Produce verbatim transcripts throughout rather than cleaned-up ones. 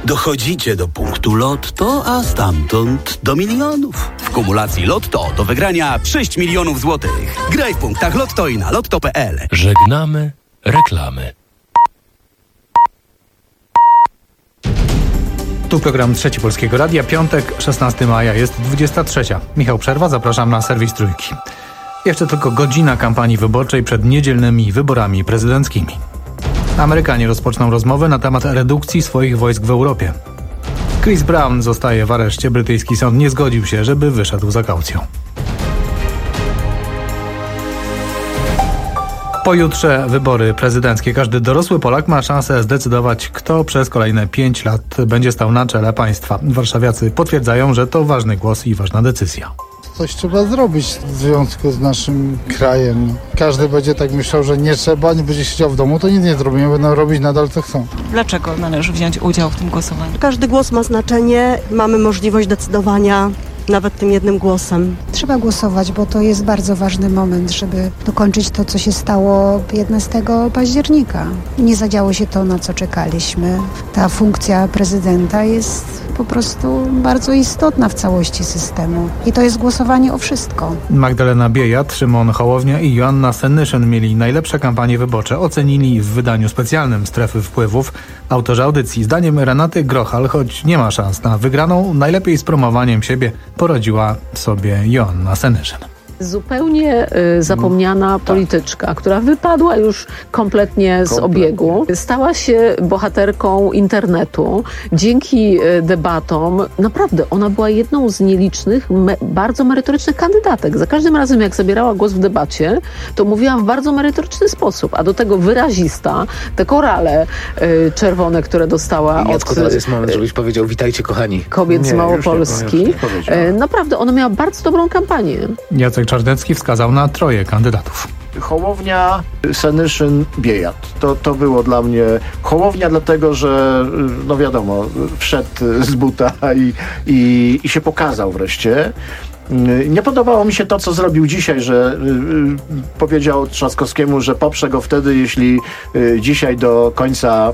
Dochodzicie do punktu Lotto, a stamtąd do milionów. W kumulacji Lotto do wygrania sześć milionów złotych. Graj w punktach Lotto i na lotto kropka p l. Żegnamy reklamy. Tu program Trzeci Polskiego Radia, piątek, szesnastego maja, jest dwudziesta trzecia. Michał Przerwa, zapraszam na serwis Trójki. Jeszcze tylko godzina kampanii wyborczej przed niedzielnymi wyborami prezydenckimi. Amerykanie rozpoczną rozmowę na temat redukcji swoich wojsk w Europie. Chris Brown zostaje w areszcie. Brytyjski sąd nie zgodził się, żeby wyszedł za kaucją. Pojutrze wybory prezydenckie. Każdy dorosły Polak ma szansę zdecydować, kto przez kolejne pięć lat będzie stał na czele państwa. Warszawiacy potwierdzają, że to ważny głos i ważna decyzja. Coś trzeba zrobić w związku z naszym krajem. Każdy będzie tak myślał, że nie trzeba, nie będzie siedział w domu, to nic nie zrobimy, będą robić nadal co chcą. Dlaczego należy wziąć udział w tym głosowaniu? Każdy głos ma znaczenie, mamy możliwość decydowania nawet tym jednym głosem. Trzeba głosować, bo to jest bardzo ważny moment, żeby dokończyć to, co się stało piętnastego października. Nie zadziało się to, na co czekaliśmy. Ta funkcja prezydenta jest po prostu bardzo istotna w całości systemu. I to jest głosowanie o wszystko. Magdalena Biejat, Szymon Hołownia i Joanna Senyszyn mieli najlepsze kampanie wyborcze. Ocenili w wydaniu specjalnym Strefy Wpływów autorzy audycji. Zdaniem Renaty Grochal, choć nie ma szans na wygraną, najlepiej z promowaniem siebie poradziła sobie Joanna Senyszyn. Zupełnie y, zapomniana no, tak. polityczka, która wypadła już kompletnie z Kompletnie. obiegu, stała się bohaterką internetu. Dzięki y, debatom, naprawdę, ona była jedną z nielicznych, me, bardzo merytorycznych kandydatek. Za każdym razem, jak zabierała głos w debacie, to mówiła w bardzo merytoryczny sposób, a do tego wyrazista, te korale y, czerwone, które dostała I Jacku, od... teraz jest moment, żebyś powiedział: witajcie kochani. Kobiet nie, z Małopolski. Nie, nie, y, naprawdę, ona miała bardzo dobrą kampanię. Jacek Czarnecki wskazał na troje kandydatów. Hołownia, Senyszyn, Biejat. To, to było dla mnie Hołownia, dlatego że, no wiadomo, wszedł z buta i, i, i się pokazał wreszcie. Nie podobało mi się to, co zrobił dzisiaj, że y, powiedział Trzaskowskiemu, że poprze go wtedy, jeśli y, dzisiaj do końca, y,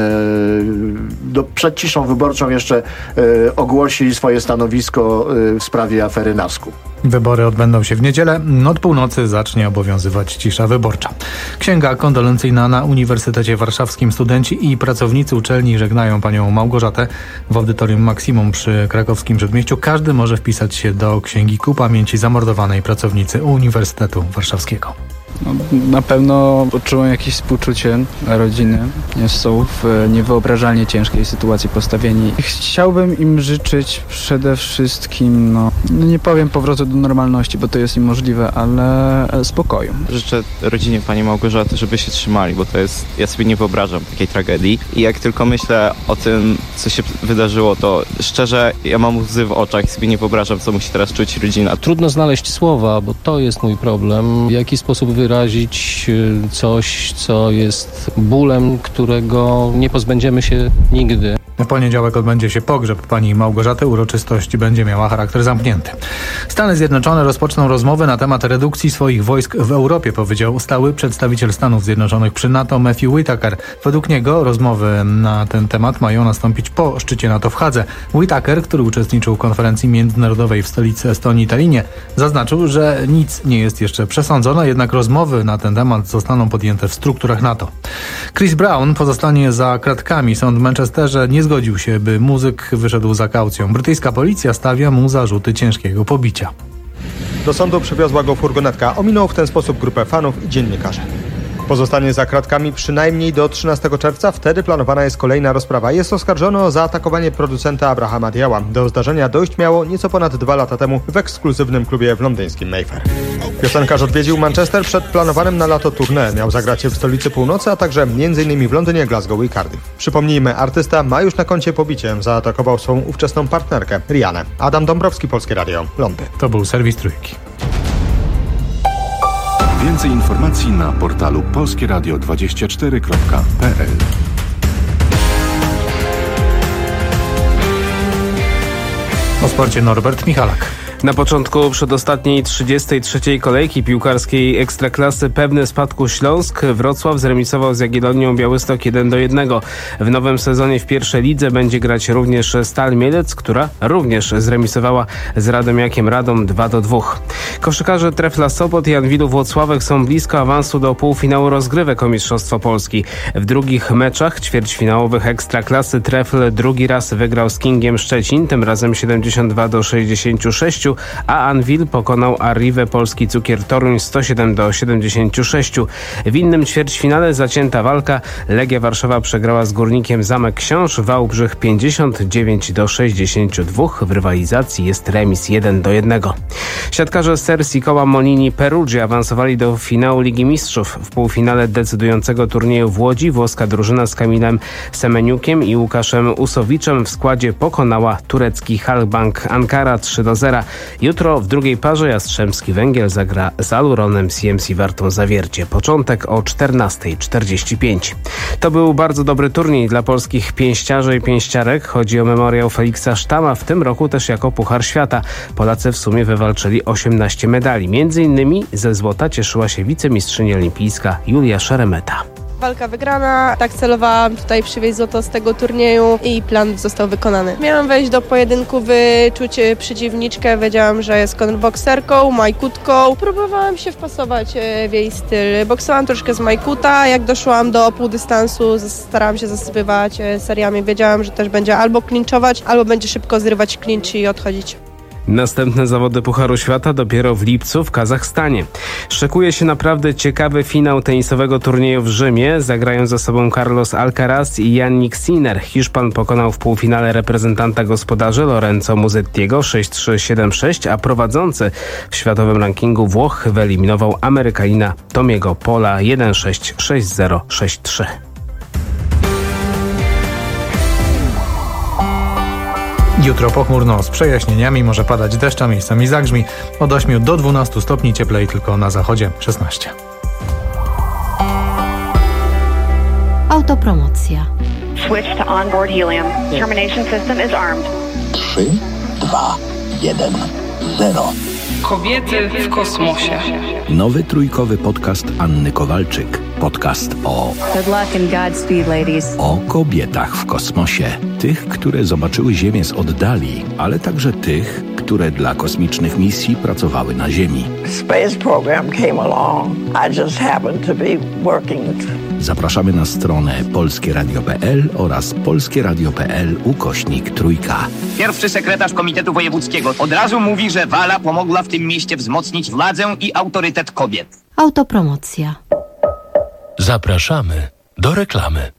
do, przed ciszą wyborczą jeszcze y, ogłosi swoje stanowisko y, w sprawie afery Nasku. Wybory odbędą się w niedzielę. Od północy zacznie obowiązywać cisza wyborcza. Księga kondolencyjna na Uniwersytecie Warszawskim. Studenci i pracownicy uczelni żegnają panią Małgorzatę w audytorium Maksimum przy krakowskim Przedmieściu. Każdy może wpisać się do księgi ku pamięci zamordowanej pracownicy Uniwersytetu Warszawskiego. No, na pewno odczułem jakieś współczucie rodziny. Są w niewyobrażalnie ciężkiej sytuacji postawieni. Chciałbym im życzyć przede wszystkim, no, nie powiem powrotu do normalności, bo to jest niemożliwe, ale spokoju. Życzę rodzinie pani Małgorzaty, żeby się trzymali, bo to jest, ja sobie nie wyobrażam takiej tragedii. I jak tylko myślę o tym, co się wydarzyło, to szczerze, ja mam łzy w oczach i sobie nie wyobrażam, co musi teraz czuć rodzina. Trudno znaleźć słowa, bo to jest mój problem. W jaki sposób wyrazić coś, co jest bólem, którego nie pozbędziemy się nigdy. W poniedziałek odbędzie się pogrzeb pani Małgorzaty. Uroczystość będzie miała charakter zamknięty. Stany Zjednoczone rozpoczną rozmowy na temat redukcji swoich wojsk w Europie, powiedział stały przedstawiciel Stanów Zjednoczonych przy NATO Matthew Whitaker. Według niego rozmowy na ten temat mają nastąpić po szczycie NATO w Hadze. Whitaker, który uczestniczył w konferencji międzynarodowej w stolicy Estonii Tallinie, zaznaczył, że nic nie jest jeszcze przesądzone, jednak rozmowy na ten temat zostaną podjęte w strukturach NATO. Chris Brown pozostanie za kratkami. Sąd w Manchesterze nie zgodził się, by muzyk wyszedł za kaucją. Brytyjska policja stawia mu zarzuty ciężkiego pobicia. Do sądu przywiozła go furgonetka. Ominął w ten sposób grupę fanów i dziennikarzy. Pozostanie za kratkami przynajmniej do trzynastego czerwca. Wtedy planowana jest kolejna rozprawa. Jest oskarżony o zaatakowanie producenta Abrahama Diała. Do zdarzenia dojść miało nieco ponad dwa lata temu w ekskluzywnym klubie w londyńskim Mayfair. Piosenkarz odwiedził Manchester przed planowanym na lato tournée. Miał zagrać w stolicy północy, a także m.in. w Londynie, Glasgow i Cardiff. Przypomnijmy, artysta ma już na koncie pobicie. Zaatakował swoją ówczesną partnerkę, Rihanę. Adam Dąbrowski, Polskie Radio, Londyn. To był serwis Trójki. Więcej informacji na portalu polskie radio dwadzieścia cztery kropka p l. O sporcie Norbert Michalak. Na początku przedostatniej trzydziestej trzeciej kolejki piłkarskiej Ekstraklasy pewny spadku Śląsk Wrocław zremisował z Jagiellonią Białystok jeden do jednego. W nowym sezonie w pierwszej lidze będzie grać również Stal Mielec, która również zremisowała z Radomiakiem Radom dwa do dwóch. Koszykarze Trefla Sopot i Anwilu Włocławek są blisko awansu do półfinału rozgrywek o Mistrzostwo Polski. W drugich meczach ćwierćfinałowych Ekstraklasy Trefl drugi raz wygrał z Kingiem Szczecin, tym razem siedemdziesiąt dwa do sześćdziesięciu sześciu, a Anwil pokonał Arrivę Polski Cukier Toruń sto siedem do siedemdziesięciu sześciu. W innym ćwierćfinale zacięta walka. Legia Warszawa przegrała z Górnikiem Zamek Książ, Wałbrzych pięćdziesiąt dziewięć do sześćdziesięciu dwóch. W rywalizacji jest remis jeden do jednego. Siatkarze Sersi Koła Molini Perugia awansowali do finału Ligi Mistrzów. W półfinale decydującego turnieju w Łodzi włoska drużyna z Kamilem Semeniukiem i Łukaszem Usowiczem w składzie pokonała turecki Halkbank Ankara trzy do zera. Jutro w drugiej parze Jastrzębski Węgiel zagra z Aluronem C M C Wartą Zawiercie. Początek o czternasta czterdzieści pięć. To był bardzo dobry turniej dla polskich pięściarzy i pięściarek. Chodzi o memoriał Feliksa Sztama, w tym roku też jako Puchar Świata. Polacy w sumie wywalczyli osiemnaście medali. Między innymi ze złota cieszyła się wicemistrzyni olimpijska Julia Szeremeta. Walka wygrana, tak celowałam tutaj przywieźć złoto z tego turnieju i plan został wykonany. Miałam wejść do pojedynku, wyczuć przeciwniczkę, wiedziałam, że jest konrbokserką, majkutką. Próbowałam się wpasować w jej styl. Boksowałam troszkę z majkuta, jak doszłam do półdystansu, starałam się zasypywać seriami. Wiedziałam, że też będzie albo klinczować, albo będzie szybko zrywać klincz i odchodzić. Następne zawody Pucharu Świata dopiero w lipcu w Kazachstanie. Szykuje się naprawdę ciekawy finał tenisowego turnieju w Rzymie. Zagrają ze sobą Carlos Alcaraz i Jannik Sinner. Hiszpan pokonał w półfinale reprezentanta gospodarzy Lorenzo Musettiego sześć trzy siedem sześć, a prowadzący w światowym rankingu Włoch wyeliminował Amerykanina Tomiego Pola jeden sześć sześć zero sześć trzy. Jutro pochmurno z przejaśnieniami, może padać deszcz, a miejscami zagrzmi. Od ośmiu do dwunastu stopni, cieplej tylko na zachodzie szesnaście. Autopromocja. Switch to onboard helium. Termination system is armed. trzy, dwa, jeden, zero. Kobiety w kosmosie. Nowy trójkowy podcast Anny Kowalczyk. Podcast o... Good luck and Godspeed, ladies. O kobietach w kosmosie. Tych, które zobaczyły Ziemię z oddali, ale także tych, które dla kosmicznych misji pracowały na Ziemi. Space program came along. I just happened to be working. Zapraszamy na stronę polskie radio kropka p l oraz polskie radio kropka p l ukośnik trójka. Pierwszy sekretarz Komitetu Wojewódzkiego od razu mówi, że Wala pomogła w tym mieście wzmocnić władzę i autorytet kobiet. Autopromocja. Zapraszamy do reklamy.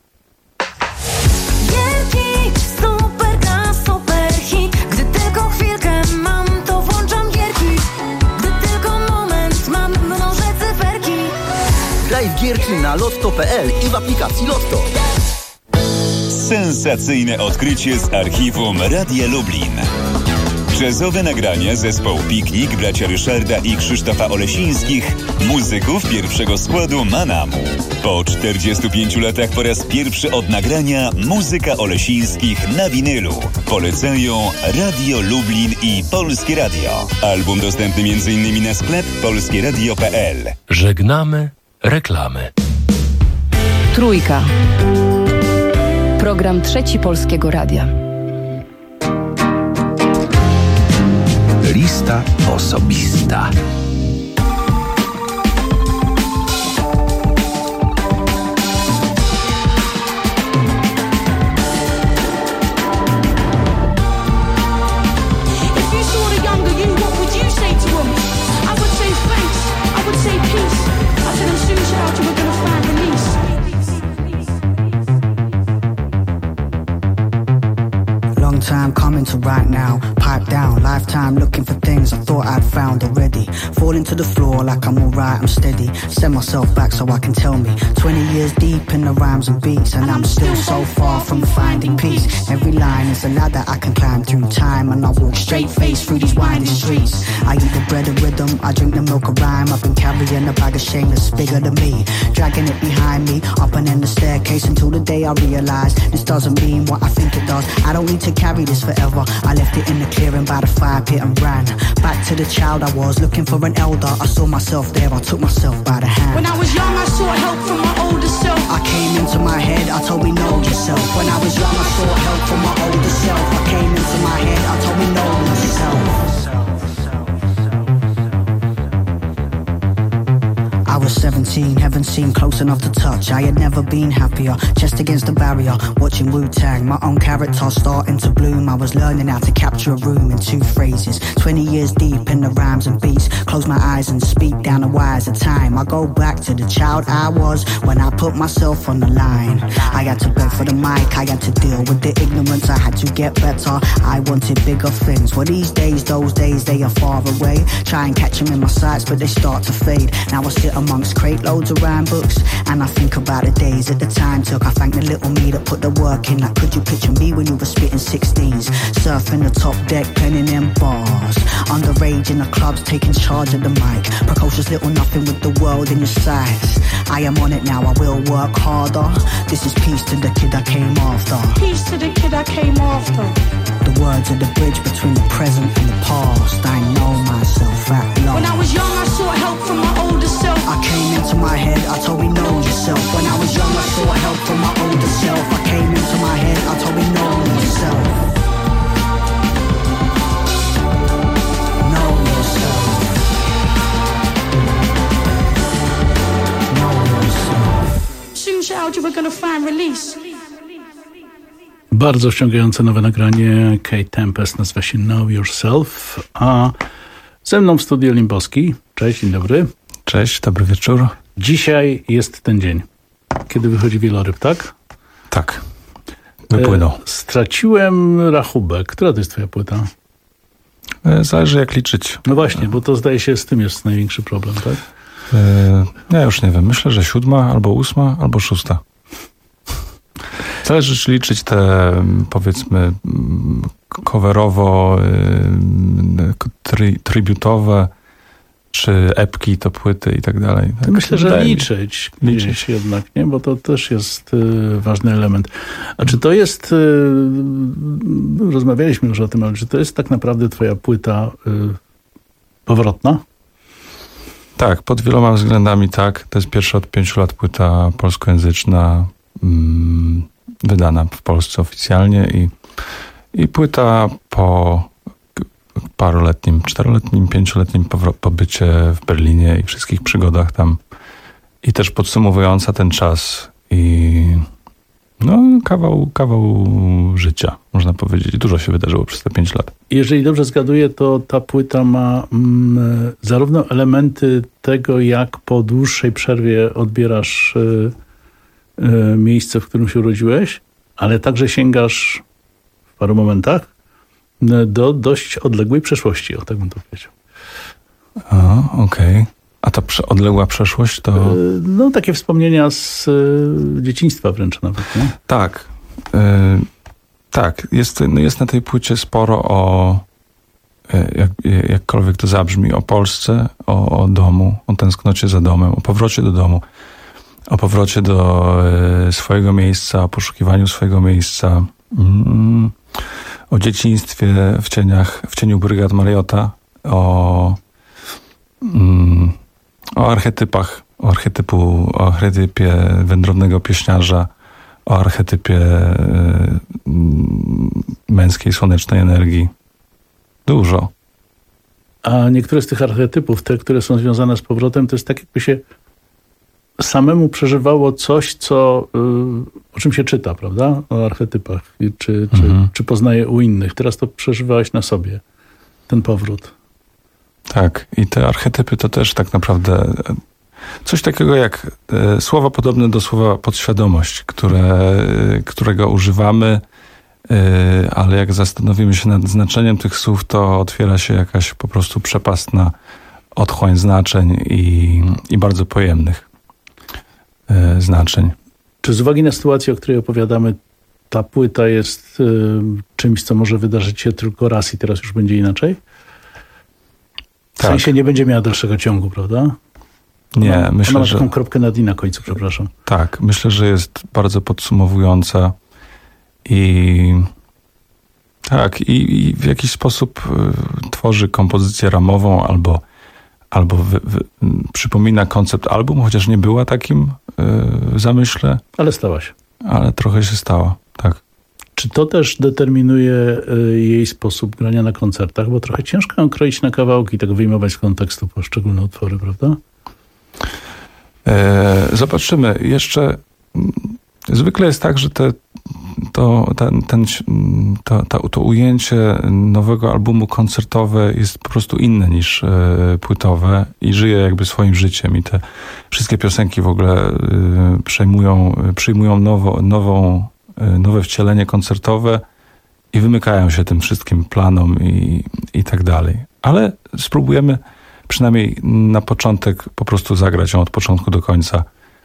Gierki, super gra, super hit. Gdy tylko chwilkę mam, to włączam gierki. Gdy tylko moment mam, mnożę cyferki. Graj w gierki na lotto kropka p l i w aplikacji Lotto. Sensacyjne odkrycie z archiwum Radia Lublin. Jazzowe nagrania zespołu Piknik, bracia Ryszarda i Krzysztofa Olesińskich, muzyków pierwszego składu Manamu. Po czterdziestu pięciu latach po raz pierwszy od nagrania muzyka Olesińskich na winylu. Polecają Radio Lublin i Polskie Radio. Album dostępny między innymi na sklep polskie radio kropka p l. Żegnamy reklamy. Trójka. Program Trzeci Polskiego Radia. Lista osobista. Time coming to right now, pipe down, lifetime looking for things I thought I'd found already. Falling to the floor like I'm alright, I'm steady. Send myself back so I can tell me. Twenty years deep in the rhymes and beats, and I'm still so far from finding peace. Every line is a ladder I can climb through time, and I walk straight face through these winding streets. I eat the bread of rhythm, I drink the milk of rhyme. I've been carrying a bag of shame that's bigger than me, dragging it behind me, up and in the staircase until the day I realize this doesn't mean what I think it does. I don't need to carry this forever. I left it in the clearing by the fire pit and ran back to the child I was, looking for an elder. I saw myself there, I took myself by the hand. When I was young, I sought help from my older self. I came into my head, I told me know yourself. When I was young, I sought help from my older self. I came into my head, I told me know yourself. I was seventeen, heaven seemed close enough to touch. I had never been happier, chest against the barrier, watching Wu-Tang, my own character starting to bloom. I was learning how to capture a room in two phrases, twenty years deep in the rhymes and beats. Close my eyes and speak down the wires of time. I go back to the child I was when I put myself on the line. I had to beg for the mic, I had to deal with the ignorance, I had to get better. I wanted bigger things. Well, these days, those days, they are far away. Try and catch them in my sights, but they start to fade. Now I sit amongst crate loads of rhyme books, and I think about the days that the time took. I thank the little me that put the work in. Like, could you picture me when you were spitting sixteens, surfing the top deck, penning them bars, underage in the clubs, taking charge of the mic, precocious little nothing with the world in your sights. I am on it now, I will work harder. This is peace to the kid I came after. Peace to the kid I came after. The words are the bridge between the present and the past. I know myself at last. When I was young, I sought help from my older self. I came into my head, I told me know yourself. When I was young, I sought help from my older self. I came into my head, I told me know yourself. Know yourself. Know yourself. Soon child, you were gonna find release. Bardzo wciągające nowe nagranie Kate Tempest, nazywa się Know Yourself, a ze mną w studiu Limbowski. Cześć, dzień dobry. Cześć, dobry wieczór. Dzisiaj jest ten dzień, kiedy wychodzi Wieloryb, tak? Tak, wypłynął. E, straciłem rachubę. Która to jest twoja płyta? E, zależy jak liczyć. No właśnie, bo to zdaje się z tym jest największy problem, tak? E, ja już nie wiem, myślę, że siódma, albo ósma, albo szósta. Zależy, czy liczyć te, powiedzmy, coverowo, tri, tributowe, czy epki, to płyty i tak dalej. Tak? Myślę, że liczyć, liczyć jednak, nie? Bo to też jest y, ważny element. A czy to jest, y, rozmawialiśmy już o tym, ale czy to jest tak naprawdę twoja płyta y, powrotna? Tak, pod wieloma względami tak. To jest pierwsza od pięciu lat płyta polskojęzyczna, mm, wydana w Polsce oficjalnie i, i płyta po paroletnim, czteroletnim, pięcioletnim pobycie w Berlinie i wszystkich przygodach tam i też podsumowująca ten czas i no kawał, kawał życia, można powiedzieć. Dużo się wydarzyło przez te pięć lat. Jeżeli dobrze zgaduję, to ta płyta ma mm, zarówno elementy tego, jak po dłuższej przerwie odbierasz y, y, miejsce, w którym się urodziłeś, ale także sięgasz w paru momentach do dość odległej przeszłości, o tak bym to powiedział. Okej. Okay. A ta prze- odległa przeszłość to... No takie wspomnienia z y, dzieciństwa wręcz nawet, nie? Tak. Y, tak. Jest, no jest na tej płycie sporo o, y, jak, jakkolwiek to zabrzmi, o Polsce, o, o domu, o tęsknocie za domem, o powrocie do domu, o powrocie do y, swojego miejsca, o poszukiwaniu swojego miejsca, mm, o dzieciństwie w cieniach, w cieniu brygad Mariota, o, mm, o archetypach, o archetypu, o archetypie wędrownego pieśniarza, o archetypie y, męskiej, słonecznej energii. Dużo. A niektóre z tych archetypów, te, które są związane z powrotem, to jest tak, jakby się samemu przeżywało coś, co, y, o czym się czyta, prawda? O archetypach, czy, czy, mhm. czy poznaje u innych. Teraz to przeżywałeś na sobie, ten powrót. Tak, i te archetypy to też tak naprawdę coś takiego jak e, słowa podobne do słowa podświadomość, które, e, którego używamy, e, ale jak zastanowimy się nad znaczeniem tych słów, to otwiera się jakaś po prostu przepastna otchłań znaczeń i, i bardzo pojemnych e, znaczeń. Czy z uwagi na sytuację, o której opowiadamy, ta płyta jest y, czymś, co może wydarzyć się tylko raz i teraz już będzie inaczej? W tak. sensie nie będzie miała dalszego ciągu, prawda? Nie, ona, myślę, ona ma że... taką kropkę nad i na końcu, przepraszam. Tak, myślę, że jest bardzo podsumowująca i Tak, i, i w jakiś sposób y, tworzy kompozycję ramową albo, albo wy, wy, przypomina koncept albumu, chociaż nie była takim y, w zamyśle. Ale stała się. Ale trochę się stała, tak. Czy to też determinuje y, jej sposób grania na koncertach? Bo trochę ciężko ją kroić na kawałki, tak wyjmować z kontekstu poszczególne utwory, prawda? E, zobaczymy. Jeszcze m, zwykle jest tak, że te To, ten, ten, to, to, to ujęcie nowego albumu koncertowe jest po prostu inne niż e, płytowe i żyje jakby swoim życiem i te wszystkie piosenki w ogóle e, przejmują, przyjmują nowo, nową, e, nowe wcielenie koncertowe i wymykają się tym wszystkim planom i, i tak dalej. Ale spróbujemy przynajmniej na początek po prostu zagrać ją od początku do końca.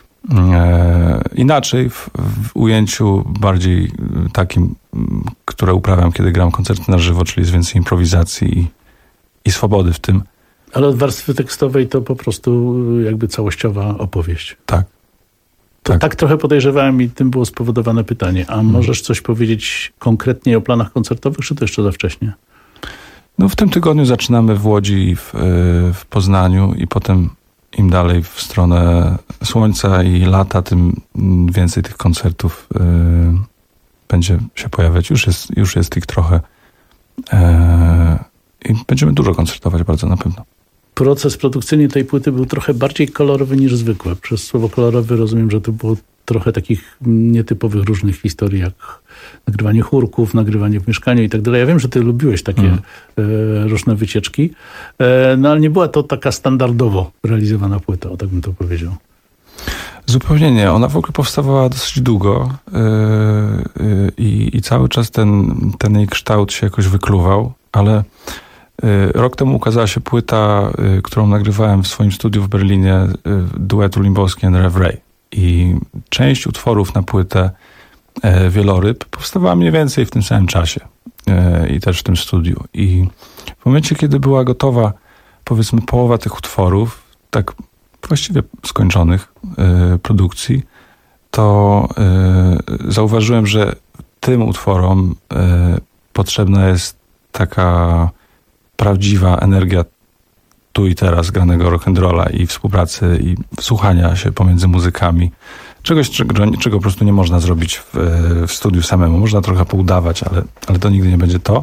E, inaczej w, w ujęciu bardziej takim, które uprawiam, kiedy gram koncerty na żywo, czyli z więcej improwizacji i, i swobody w tym. Ale od warstwy tekstowej to po prostu jakby całościowa opowieść. Tak. To tak. tak trochę podejrzewałem i tym było spowodowane pytanie. A hmm. możesz coś powiedzieć konkretnie o planach koncertowych, czy to jeszcze za wcześnie? No w tym tygodniu zaczynamy w Łodzi i w, w Poznaniu i potem im dalej w stronę słońca i lata, tym więcej tych koncertów y, będzie się pojawiać. Już jest, już jest ich trochę. Y, I będziemy dużo koncertować bardzo na pewno. Proces produkcyjny tej płyty był trochę bardziej kolorowy niż zwykle. Przez słowo kolorowy rozumiem, że to było trochę takich nietypowych różnych historii, jak nagrywanie chórków, nagrywanie w mieszkaniu i tak dalej. Ja wiem, że ty lubiłeś takie mm. e, różne wycieczki, e, no ale nie była to taka standardowo realizowana płyta, o tak bym to powiedział. Zupełnie nie. Ona w ogóle powstawała dosyć długo yy, yy, i, i cały czas ten, ten jej kształt się jakoś wykluwał, ale yy, rok temu ukazała się płyta, yy, którą nagrywałem w swoim studiu w Berlinie, yy, duetu Limbowski and Rev Ray. I część utworów na płytę yy, Wieloryb powstawała mniej więcej w tym samym czasie yy, i też w tym studiu. I w momencie, kiedy była gotowa, powiedzmy, połowa tych utworów, tak właściwie skończonych y, produkcji, to y, zauważyłem, że tym utworom y, potrzebna jest taka prawdziwa energia tu i teraz granego rock'n'rolla i współpracy i słuchania się pomiędzy muzykami. Czegoś, czego, czego po prostu nie można zrobić w, w studiu samemu. Można trochę poudawać, ale, ale to nigdy nie będzie to.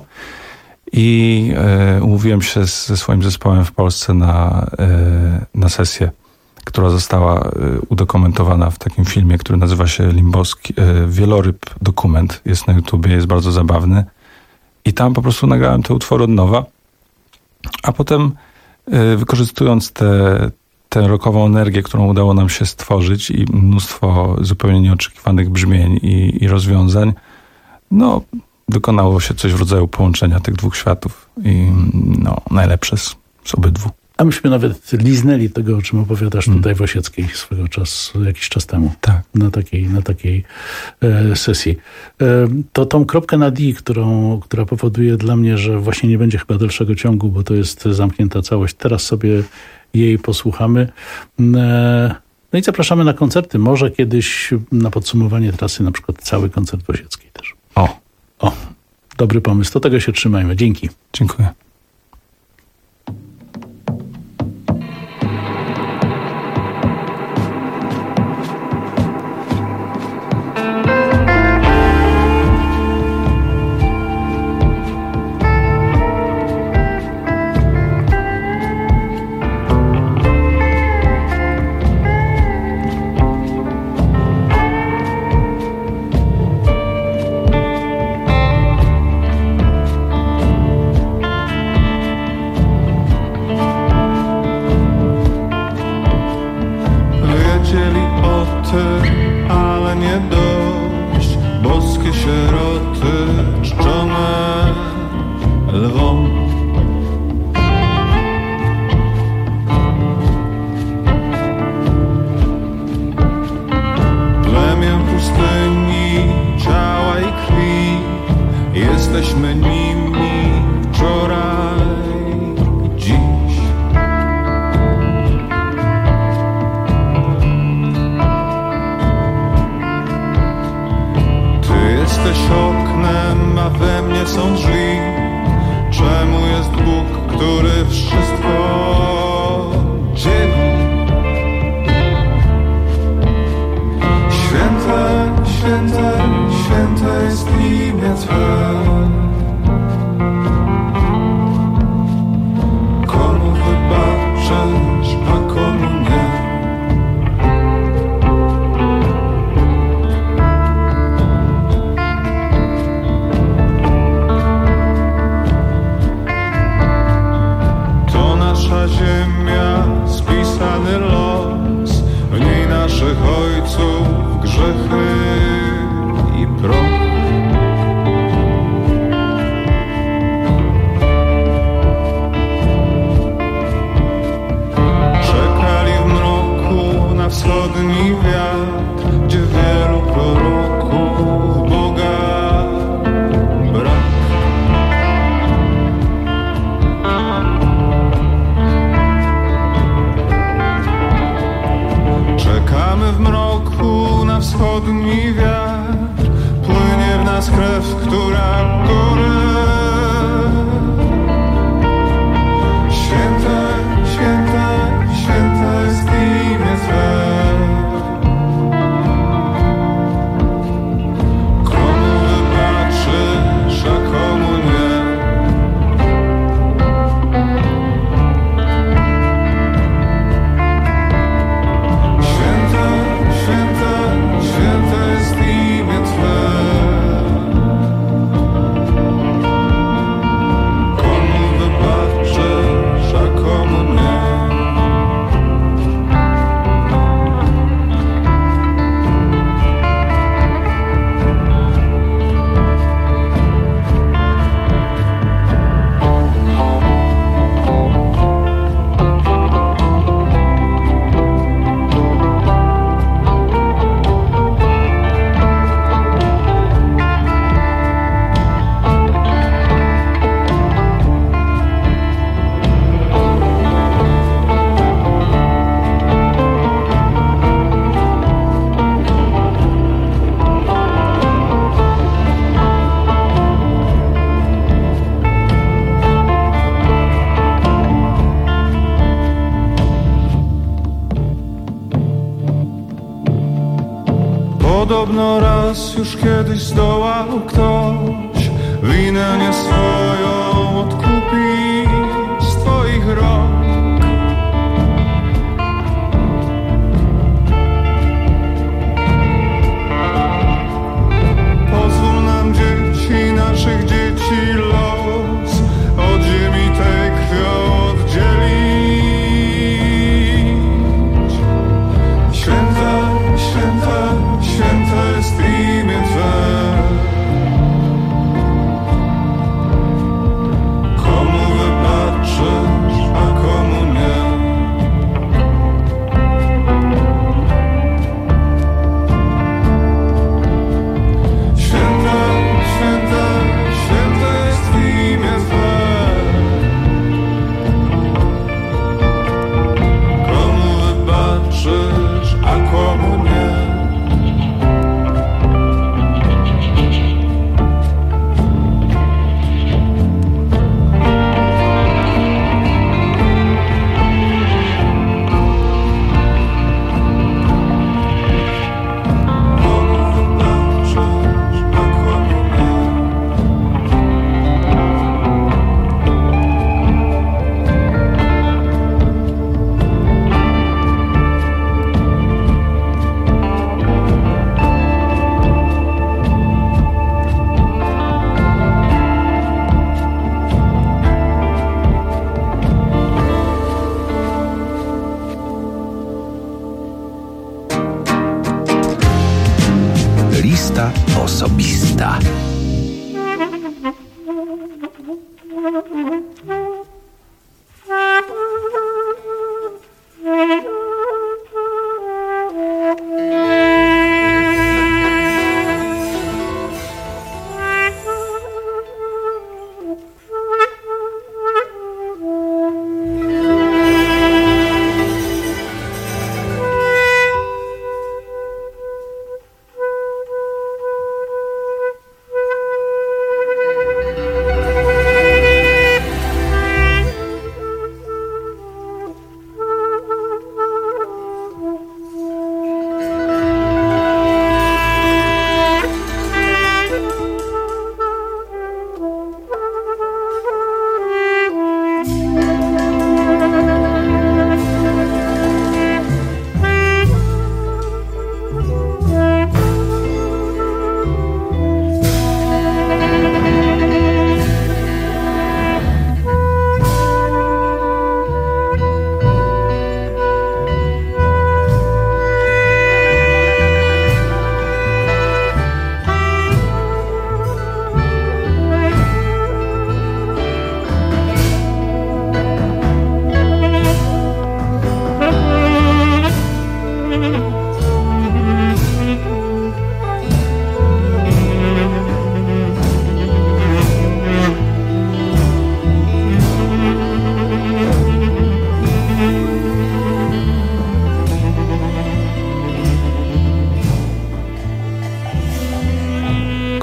I y, umówiłem się z, ze swoim zespołem w Polsce na, y, na sesję, która została udokumentowana w takim filmie, który nazywa się Limbowski, Wieloryb Dokument. Jest na YouTubie, jest bardzo zabawny. I tam po prostu nagrałem te utwory od nowa. A potem wykorzystując tę tę rockową energię, którą udało nam się stworzyć i mnóstwo zupełnie nieoczekiwanych brzmień i, i rozwiązań, no dokonało się coś w rodzaju połączenia tych dwóch światów i no najlepsze z, z obydwu. A myśmy nawet liznęli tego, o czym opowiadasz tutaj hmm. w Osieckiej swego czasu, jakiś czas temu. Tak. Na takiej, na takiej e, sesji. E, to tą kropkę na D, którą, która powoduje dla mnie, że właśnie nie będzie chyba dalszego ciągu, bo to jest zamknięta całość. Teraz sobie jej posłuchamy. E, no i zapraszamy na koncerty. Może kiedyś na podsumowanie trasy, na przykład cały koncert w Osieckiej też. O. O. Dobry pomysł. Do tego się trzymajmy. Dzięki. Dziękuję. Jesteśmy nimi wczoraj, dziś. Ty jesteś oknem, a we mnie są drzwi? Czemu jest Bóg, który wszystko dzieli? Święte, święte, święte jest imię Twe. Komu wybaczysz, a komu nie? To nasza ziemia, spisany los, w niej naszych ojców grzechy i proch. Czekali w mroku na wschodni wiatr, gdzie wielu proroków Boga brak. Czekamy w mroku na wschodni wiatr, płynie w nas krew, która gory. Święte, święte, święte jest imię Twe. Komu wybaczysz, a komu nie? Święte, święte, święte jest imię Twe. Komu wybaczysz, a komu nie? Podobno raz już kiedyś zdołał ktoś winę nie swoją odkupić z Twoich rąk. Pozwól nam, dzieci naszych dzieci, los od ziemi tej krwią oddzielić. Święte, święte, święte jest imię Twe.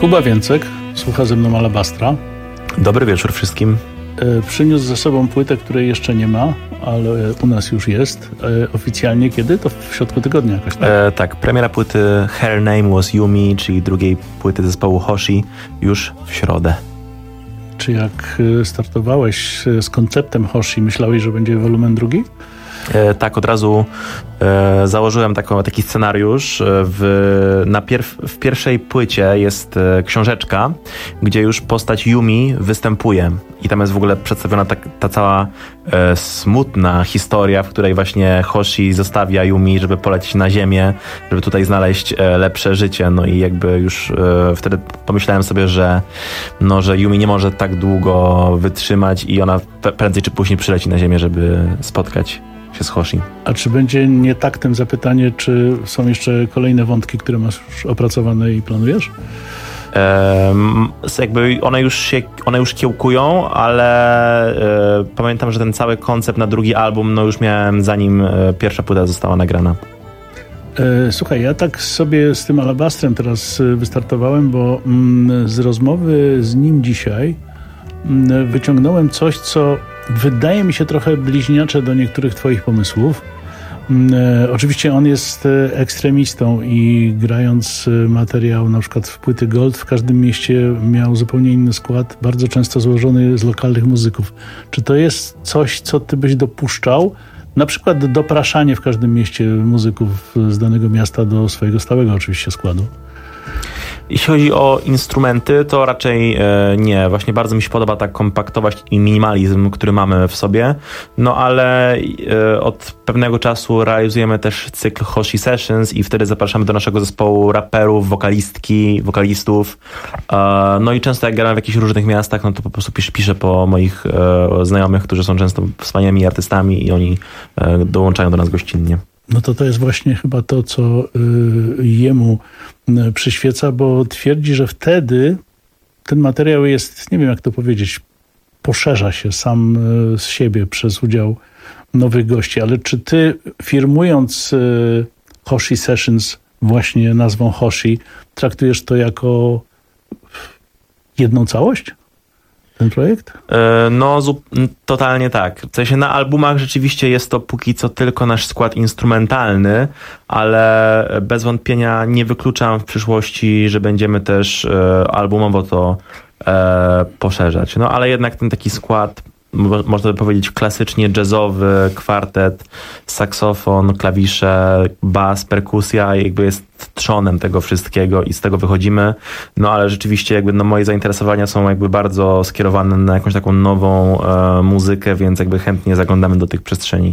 Kuba Więcek słucha ze mną Alabastra. Dobry wieczór wszystkim. E, przyniósł ze sobą płytę, której jeszcze nie ma, ale u nas już jest. E, oficjalnie kiedy? To w środku tygodnia jakoś, tak? E, tak, premiera płyty Her Name Was Yumi, czyli drugiej płyty zespołu Hoshi, już w środę. Czy jak startowałeś z konceptem Hoshi, myślałeś, że będzie wolumen drugi? E, tak, od razu e, założyłem taką, taki scenariusz. W, na pierw, w pierwszej płycie jest e, książeczka, gdzie już postać Yumi występuje. I tam jest w ogóle przedstawiona ta, ta cała e, smutna historia, w której właśnie Hoshi zostawia Yumi, żeby polecieć na ziemię, żeby tutaj znaleźć e, lepsze życie. No i jakby już e, wtedy pomyślałem sobie, że, no, że Yumi nie może tak długo wytrzymać i ona prędzej czy później przyleci na ziemię, żeby spotkać się z Hoshi. A czy będzie nietaktem zapytanie, czy są jeszcze kolejne wątki, które masz już opracowane i planujesz? Um, jakby one już się, one już kiełkują, ale e, pamiętam, że ten cały koncept na drugi album, no już miałem zanim e, pierwsza płyta została nagrana. E, słuchaj, ja tak sobie z tym Alabastrem teraz wystartowałem, bo mm, z rozmowy z nim dzisiaj mm, wyciągnąłem coś, co wydaje mi się trochę bliźniacze do niektórych twoich pomysłów. E, oczywiście on jest ekstremistą i grając materiał na przykład w płyty Gold w każdym mieście miał zupełnie inny skład, bardzo często złożony z lokalnych muzyków. Czy to jest coś, co ty byś dopuszczał? Na przykład dopraszanie w każdym mieście muzyków z danego miasta do swojego stałego oczywiście składu. Jeśli chodzi o instrumenty, to raczej e, nie. Właśnie bardzo mi się podoba ta kompaktowość i minimalizm, który mamy w sobie. No ale e, od pewnego czasu realizujemy też cykl Hoshi Sessions i wtedy zapraszamy do naszego zespołu raperów, wokalistki, wokalistów. E, no i często jak gram w jakichś różnych miastach, no to po prostu piszę, piszę po moich e, znajomych, którzy są często wspaniałymi artystami i oni e, dołączają do nas gościnnie. No to to jest właśnie chyba to, co y, jemu y, przyświeca, bo twierdzi, że wtedy ten materiał jest, nie wiem jak to powiedzieć, poszerza się sam y, z siebie przez udział nowych gości. Ale czy ty, firmując y, Hoshi Sessions właśnie nazwą Hoshi, traktujesz to jako jedną całość? Ten projekt? No, totalnie tak. W sensie na albumach rzeczywiście jest to póki co tylko nasz skład instrumentalny, ale bez wątpienia nie wykluczam w przyszłości, że będziemy też albumowo to poszerzać. No, ale jednak ten taki skład, można by powiedzieć klasycznie jazzowy, kwartet, saksofon, klawisze, bas, perkusja, jakby jest trzonem tego wszystkiego i z tego wychodzimy. No ale rzeczywiście jakby no, moje zainteresowania są jakby bardzo skierowane na jakąś taką nową e, muzykę, więc jakby chętnie zaglądamy do tych przestrzeni.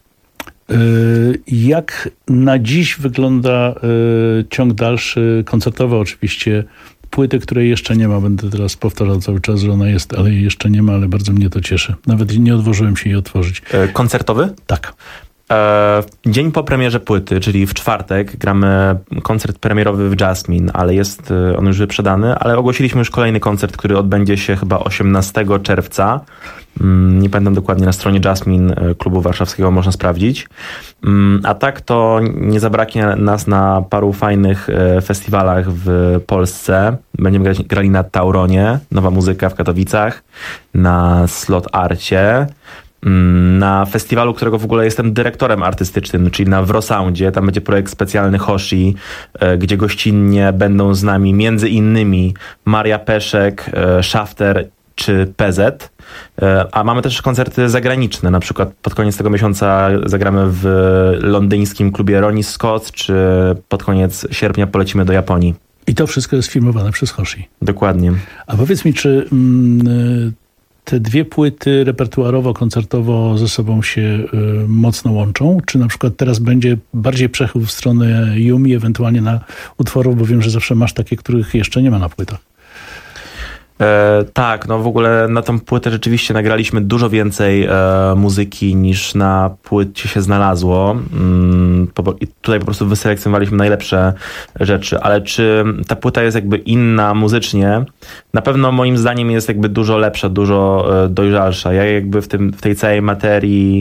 Jak na dziś wygląda y, ciąg dalszy, koncertowy oczywiście, płyty, której jeszcze nie ma. Będę teraz powtarzał cały czas, że ona jest, ale jej jeszcze nie ma, ale bardzo mnie to cieszy. Nawet nie odważyłem się jej otworzyć. E, koncertowy? Tak. E, dzień po premierze płyty, czyli w czwartek, gramy koncert premierowy w Jasmine, ale jest on już wyprzedany, ale ogłosiliśmy już kolejny koncert, który odbędzie się chyba osiemnastego czerwca. Nie pamiętam dokładnie, na stronie Jasmine klubu warszawskiego można sprawdzić. A tak to nie zabraknie nas na paru fajnych festiwalach w Polsce. Będziemy grać, grali na Tauronie, Nowa Muzyka w Katowicach, na Slot Arcie, na festiwalu, którego w ogóle jestem dyrektorem artystycznym, czyli na Wrosoundzie. Tam będzie projekt specjalny Hoshi, gdzie gościnnie będą z nami między innymi Maria Peszek, Shafter czy P Z. A mamy też koncerty zagraniczne, na przykład pod koniec tego miesiąca zagramy w londyńskim klubie Ronnie Scott, czy pod koniec sierpnia polecimy do Japonii. I to wszystko jest filmowane przez Hoshi. Dokładnie. A powiedz mi, czy mm, te dwie płyty repertuarowo-koncertowo ze sobą się y, mocno łączą? Czy na przykład teraz będzie bardziej przechył w stronę Yumi, ewentualnie na utworów, bo wiem, że zawsze masz takie, których jeszcze nie ma na płytach. E, tak, no w ogóle na tą płytę rzeczywiście nagraliśmy dużo więcej e, muzyki niż na płycie się znalazło. Mm, po, i tutaj po prostu wyselekcjonowaliśmy najlepsze rzeczy, ale czy ta płyta jest jakby inna muzycznie? Na pewno moim zdaniem jest jakby dużo lepsza, dużo e, dojrzalsza. Ja jakby w, tym, w tej całej materii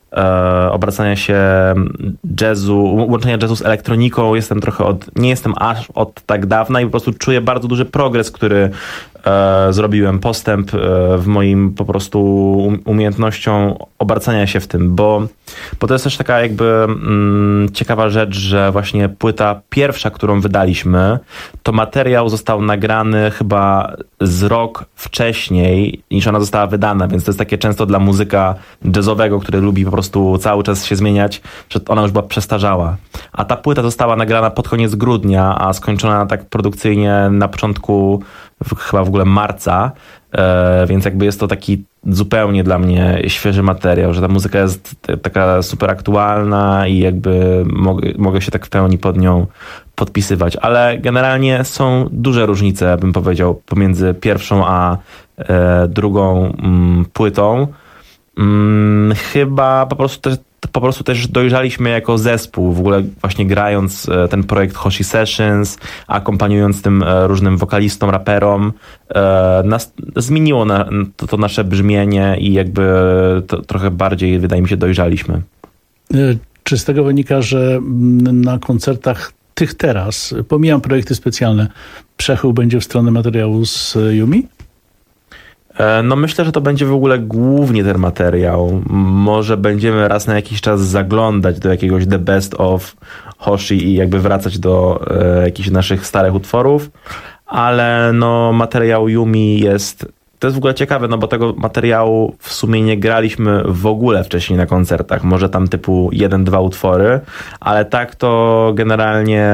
e, obracania się jazzu, łączenia jazzu z elektroniką jestem trochę od, nie jestem aż od tak dawna i po prostu czuję bardzo duży progres, który e, zrobiłem, postęp e, w moim po prostu umiejętnością obracania się w tym, bo, bo to jest też taka jakby mm, ciekawa rzecz, że właśnie płyta pierwsza, którą wydaliśmy, to materiał został nagrany chyba z rok wcześniej niż ona została wydana, więc to jest takie często dla muzyka jazzowego, który lubi po prostu cały czas się zmieniać, że ona już była przestarzała. A ta płyta została nagrana pod koniec grudnia, a skończona tak produkcyjnie na początku w, chyba w ogóle marca, e, więc jakby jest to taki zupełnie dla mnie świeży materiał, że ta muzyka jest t- taka super aktualna i jakby mogę, mogę się tak w pełni pod nią podpisywać, ale generalnie są duże różnice, bym powiedział, pomiędzy pierwszą a e, drugą mm, płytą. Mm, chyba po prostu też po prostu też dojrzaliśmy jako zespół, w ogóle właśnie grając ten projekt Hoshi Sessions, akompaniując tym różnym wokalistom, raperom, nas, zmieniło na, to, to nasze brzmienie i jakby to, trochę bardziej, wydaje mi się, dojrzaliśmy. Czy z tego wynika, że na koncertach tych teraz, pomijam projekty specjalne, przechył będzie w stronę materiału z Yumi? No myślę, że to będzie w ogóle głównie ten materiał. Może będziemy raz na jakiś czas zaglądać do jakiegoś The Best of Hoshi i jakby wracać do e, jakichś naszych starych utworów, ale no materiał Yumi jest, to jest w ogóle ciekawe, no bo tego materiału w sumie nie graliśmy w ogóle wcześniej na koncertach, może tam typu jeden, dwa utwory, ale tak to generalnie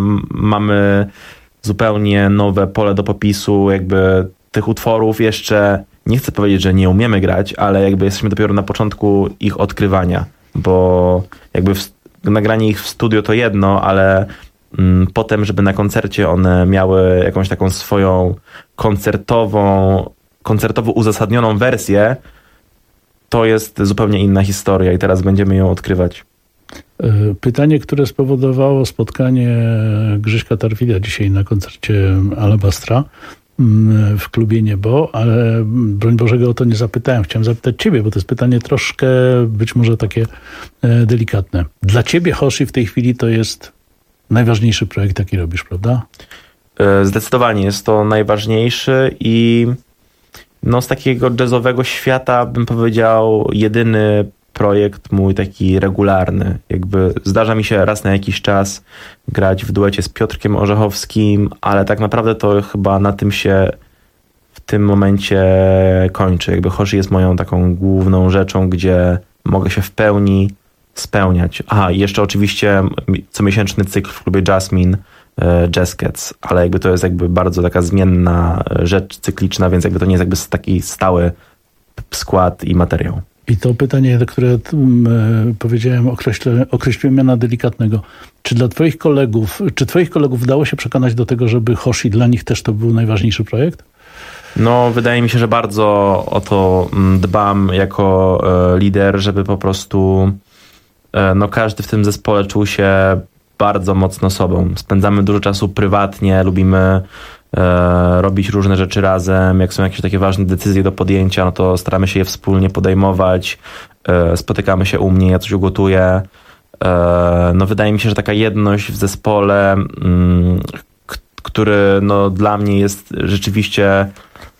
mamy zupełnie nowe pole do popisu, jakby tych utworów jeszcze, nie chcę powiedzieć, że nie umiemy grać, ale jakby jesteśmy dopiero na początku ich odkrywania, bo jakby w, nagranie ich w studio to jedno, ale mm, potem, żeby na koncercie one miały jakąś taką swoją koncertową, koncertowo uzasadnioną wersję, to jest zupełnie inna historia i teraz będziemy ją odkrywać. Pytanie, które spowodowało spotkanie Grześka Tarwida dzisiaj na koncercie Alabastra w klubie Niebo, ale broń Boże go o to nie zapytałem. Chciałem zapytać ciebie, bo to jest pytanie troszkę być może takie delikatne. Dla ciebie Hoshi w tej chwili to jest najważniejszy projekt, jaki robisz, prawda? Zdecydowanie jest to najważniejszy i no z takiego jazzowego świata bym powiedział jedyny projekt mój taki regularny. Jakby zdarza mi się raz na jakiś czas grać w duecie z Piotrkiem Orzechowskim, ale tak naprawdę to chyba na tym się w tym momencie kończy. Jakby Hoshi jest moją taką główną rzeczą, gdzie mogę się w pełni spełniać. Aha, i jeszcze oczywiście comiesięczny cykl w klubie Jasmine, Jazz Cats, ale jakby to jest jakby bardzo taka zmienna rzecz cykliczna, więc jakby to nie jest jakby taki stały skład i materiał. I to pytanie, które e, powiedziałem, określę, określiłem miana delikatnego. Czy dla twoich kolegów, czy twoich kolegów udało się przekonać do tego, żeby Hoshi dla nich też to był najważniejszy projekt? No, wydaje mi się, że bardzo o to dbam jako e, lider, żeby po prostu e, no każdy w tym zespole czuł się bardzo mocno sobą. Spędzamy dużo czasu prywatnie, lubimy e, robić różne rzeczy razem. Jak są jakieś takie ważne decyzje do podjęcia, no to staramy się je wspólnie podejmować. E, spotykamy się u mnie, ja coś ugotuję. E, no wydaje mi się, że taka jedność w zespole, mm, k- który no dla mnie jest rzeczywiście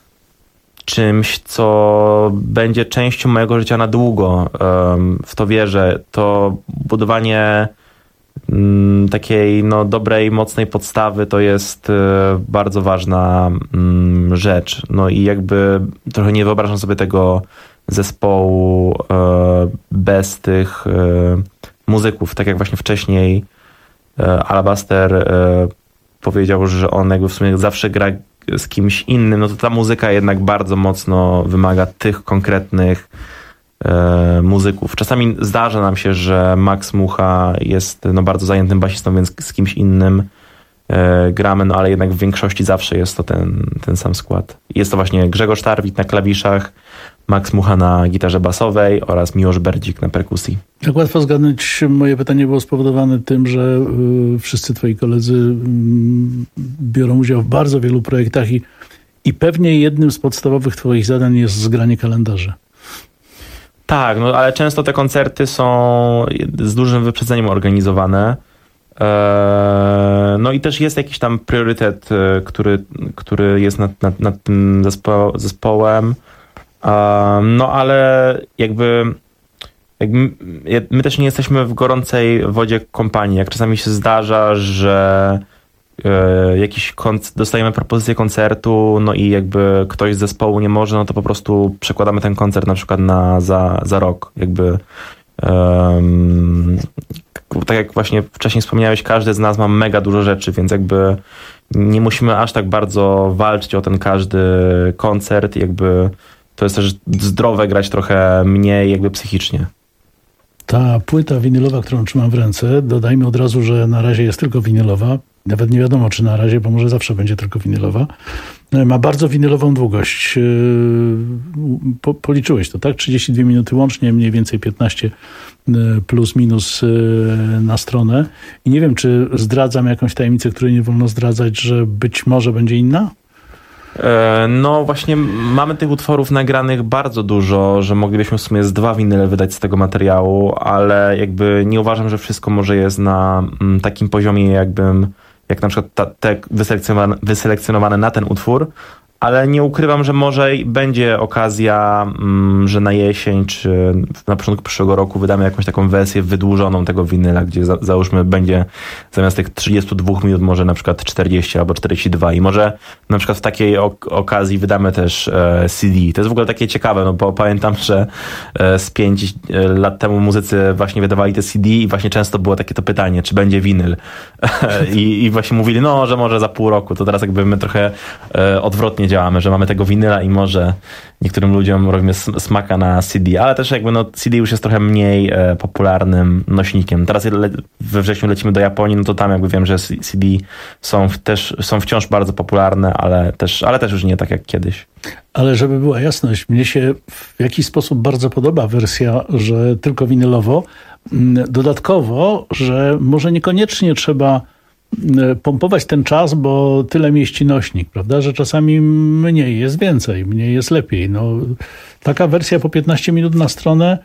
czymś, co będzie częścią mojego życia na długo. E, w to wierzę. To budowanie takiej no, dobrej, mocnej podstawy to jest bardzo ważna rzecz. No i jakby trochę nie wyobrażam sobie tego zespołu bez tych muzyków. Tak jak właśnie wcześniej Alabaster powiedział, że on jakby w sumie zawsze gra z kimś innym, no to ta muzyka jednak bardzo mocno wymaga tych konkretnych e, muzyków. Czasami zdarza nam się, że Max Mucha jest no, bardzo zajętym basistą, więc z kimś innym e, gramy, no ale jednak w większości zawsze jest to ten, ten sam skład. Jest to właśnie Grzegorz Tarwit na klawiszach, Max Mucha na gitarze basowej oraz Miłosz Berdzik na perkusji. Jak łatwo zgadnąć, moje pytanie było spowodowane tym, że y, wszyscy twoi koledzy y, biorą udział w bardzo wielu projektach i, i pewnie jednym z podstawowych twoich zadań jest zgranie kalendarzy. Tak, no ale często te koncerty są z dużym wyprzedzeniem organizowane. No i też jest jakiś tam priorytet, który, który jest nad, nad, nad tym zespo, zespołem. No ale jakby, jakby my też nie jesteśmy w gorącej wodzie kompanii. Jak czasami się zdarza, że jakiś konc- dostajemy propozycję koncertu, no i jakby ktoś z zespołu nie może, no to po prostu przekładamy ten koncert na przykład na, za, za rok. Jakby um, tak jak właśnie wcześniej wspomniałeś, każdy z nas ma mega dużo rzeczy, więc jakby nie musimy aż tak bardzo walczyć o ten każdy koncert. Jakby to jest też zdrowe grać trochę mniej jakby psychicznie. Ta płyta winylowa, którą trzymam w ręce, dodajmy od razu, że na razie jest tylko winylowa. Nawet nie wiadomo, czy na razie, bo może zawsze będzie tylko winylowa. Ma bardzo winylową długość. Po, policzyłeś to, tak? trzydzieści dwie minuty łącznie, mniej więcej piętnaście plus minus na stronę. I nie wiem, czy zdradzam jakąś tajemnicę, której nie wolno zdradzać, że być może będzie inna? No właśnie mamy tych utworów nagranych bardzo dużo, że moglibyśmy w sumie z dwa winyle wydać z tego materiału, ale jakby nie uważam, że wszystko może jest na takim poziomie, jakbym jak na przykład ta, te wyselekcjonowane, wyselekcjonowane na ten utwór, ale nie ukrywam, że może będzie okazja, że na jesień czy na początku przyszłego roku wydamy jakąś taką wersję wydłużoną tego winyla, gdzie za, załóżmy będzie zamiast tych trzydziestu dwóch minut może na przykład czterdzieści albo czterdzieści dwa i może na przykład w takiej ok- okazji wydamy też e, C D. To jest w ogóle takie ciekawe, no bo pamiętam, że e, z pięć lat temu muzycy właśnie wydawali te C D i właśnie często było takie to pytanie, czy będzie winyl. I, I właśnie mówili, no, że może za pół roku. To teraz jakby my trochę e, odwrotnie działamy, że mamy tego winyla i może niektórym ludziom robimy smaka na C D, ale też jakby no C D już jest trochę mniej e, popularnym nośnikiem. Teraz le- we wrześniu lecimy do Japonii, no to tam jakby wiem, że C D są też są wciąż bardzo popularne, ale też, ale też już nie tak jak kiedyś. Ale żeby była jasność, mnie się w jakiś sposób bardzo podoba wersja, że tylko winylowo. Dodatkowo, że może niekoniecznie trzeba pompować ten czas, bo tyle mieści nośnik, prawda, że czasami mniej jest więcej, mniej jest lepiej. No, taka wersja po piętnaście minut na stronę,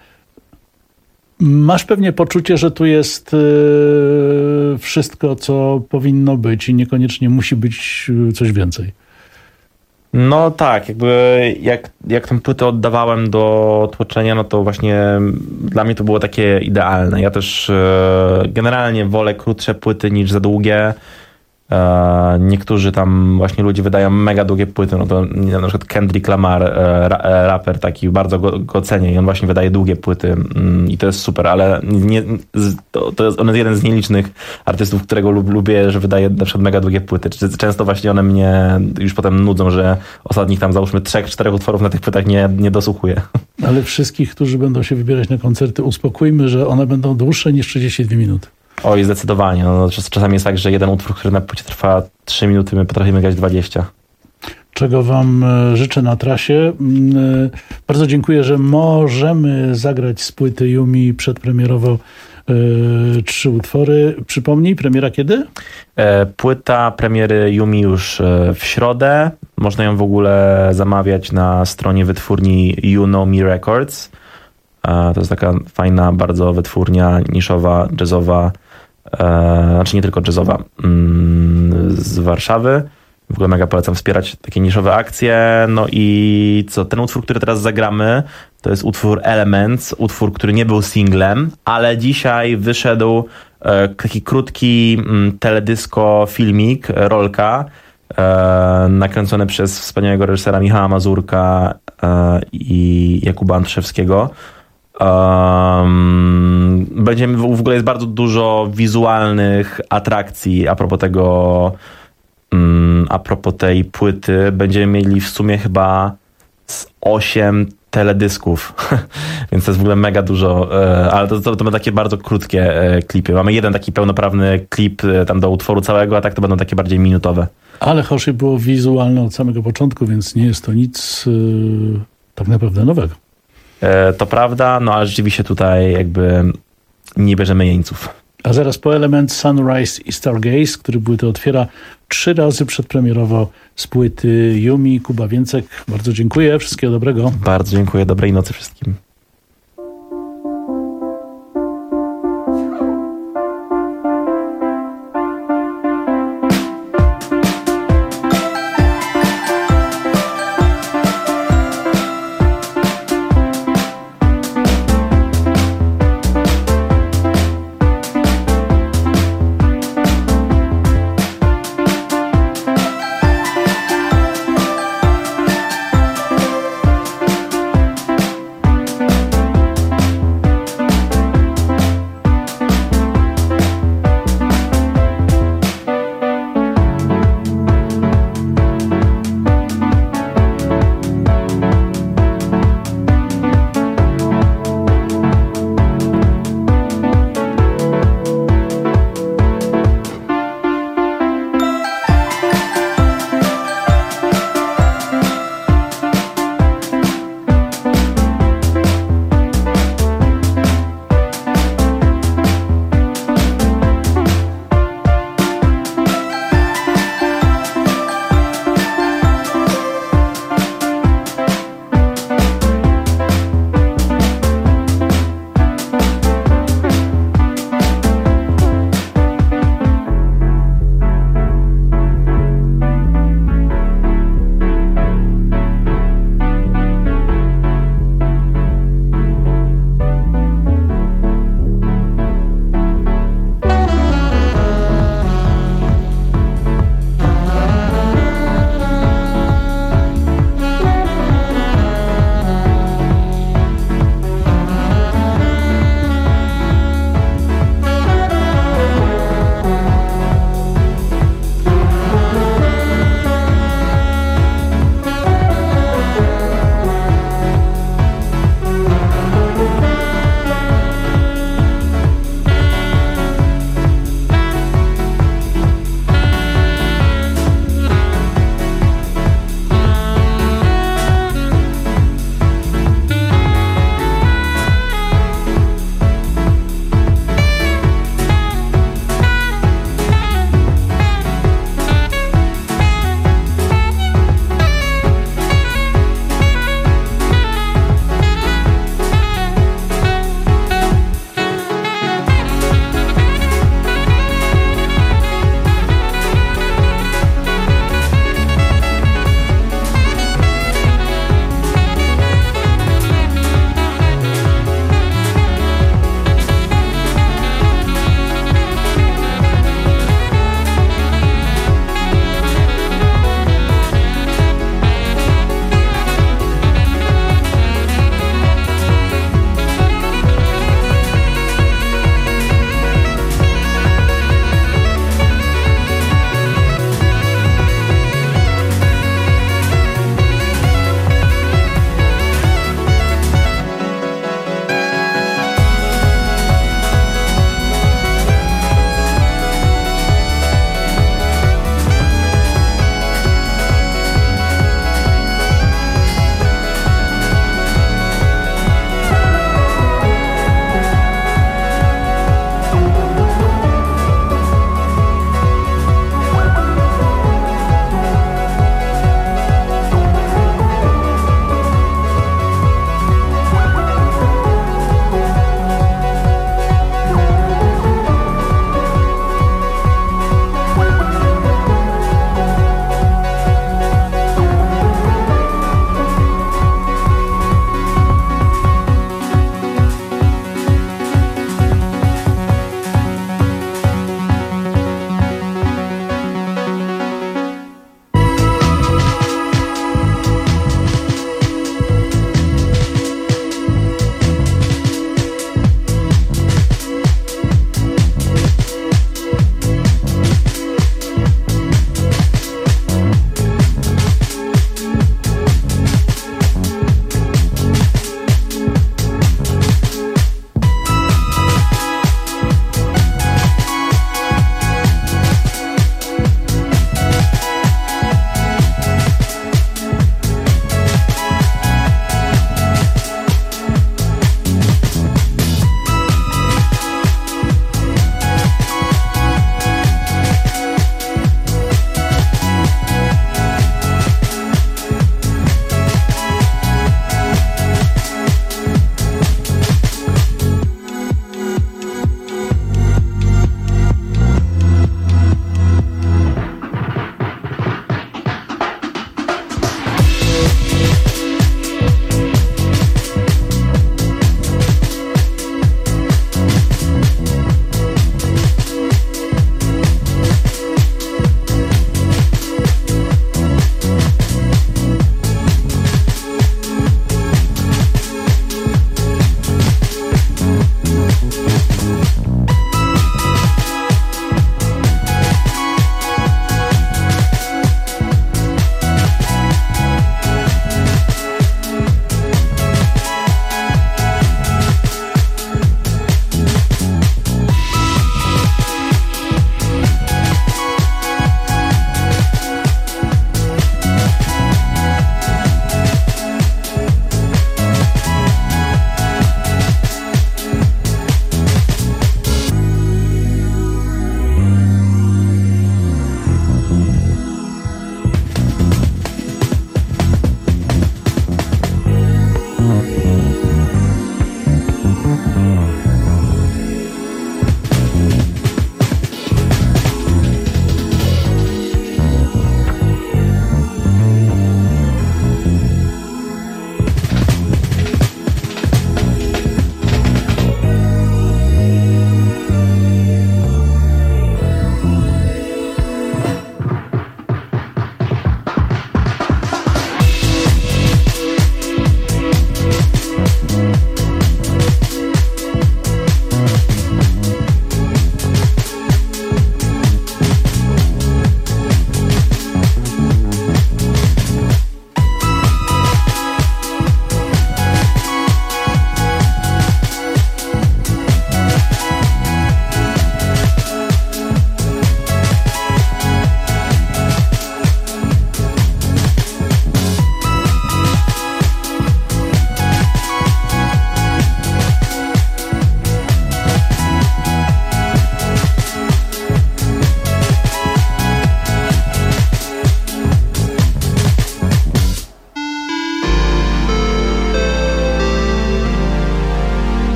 masz pewnie poczucie, że tu jest yy, wszystko, co powinno być i niekoniecznie musi być coś więcej. No tak, jakby jak, jak tę płytę oddawałem do tłoczenia, no to właśnie dla mnie to było takie idealne. Ja też e, generalnie wolę krótsze płyty niż za długie. E, niektórzy tam właśnie ludzie wydają mega długie płyty, no to na przykład Kendrick Lamar, e, ra, e, raper taki, bardzo go, go cenię i on właśnie wydaje długie płyty mm, i to jest super, ale nie, to, to jest, on jest jeden z nielicznych artystów, którego lub, lubię, że wydaje na przykład mega długie płyty. Często właśnie one mnie już potem nudzą, że ostatnich tam załóżmy trzech, czterech utworów na tych płytach nie, nie dosłuchuję. Ale wszystkich, którzy będą się wybierać na koncerty, uspokójmy, że one będą dłuższe niż trzydzieści dwie minuty. Oj, zdecydowanie. No, czasami jest tak, że jeden utwór, który na płycie trwa trzy minuty, my potrafimy grać dwadzieścia. Czego wam życzę na trasie. Bardzo dziękuję, że możemy zagrać z płyty Yumi przedpremierowo yy, trzy utwory. Przypomnij, premiera kiedy? Płyta premiery Yumi już w środę. Można ją w ogóle zamawiać na stronie wytwórni You Know Me Records. To jest taka fajna bardzo wytwórnia niszowa, jazzowa, e, znaczy nie tylko jazzowa, mm, z Warszawy. W ogóle mega polecam wspierać takie niszowe akcje. No i co, ten utwór, który teraz zagramy, to jest utwór Elements, utwór, który nie był singlem, ale dzisiaj wyszedł e, taki krótki m, teledysko filmik, rolka, e, nakręcony przez wspaniałego reżysera Michała Mazurka e, i Jakuba Andrzejewskiego. Um, będziemy, w ogóle jest bardzo dużo wizualnych atrakcji a propos tego, um, a propos tej płyty. Będziemy mieli w sumie chyba z osiem teledysków, więc to jest w ogóle mega dużo, e, ale to, to, to będą takie bardzo krótkie e, klipy. Mamy jeden taki pełnoprawny klip e, tam do utworu całego, a tak to będą takie bardziej minutowe. Ale Hoshi było wizualne od samego początku, więc nie jest to nic e, tak naprawdę nowego. To prawda, no ale rzeczywiście tutaj jakby nie bierzemy jeńców. A zaraz po Element Sunrise i Stargaze, który płytę otwiera trzy razy przedpremierowo z płyty Yumi. Kuba Więcek, bardzo dziękuję, wszystkiego dobrego. Bardzo dziękuję, dobrej nocy wszystkim.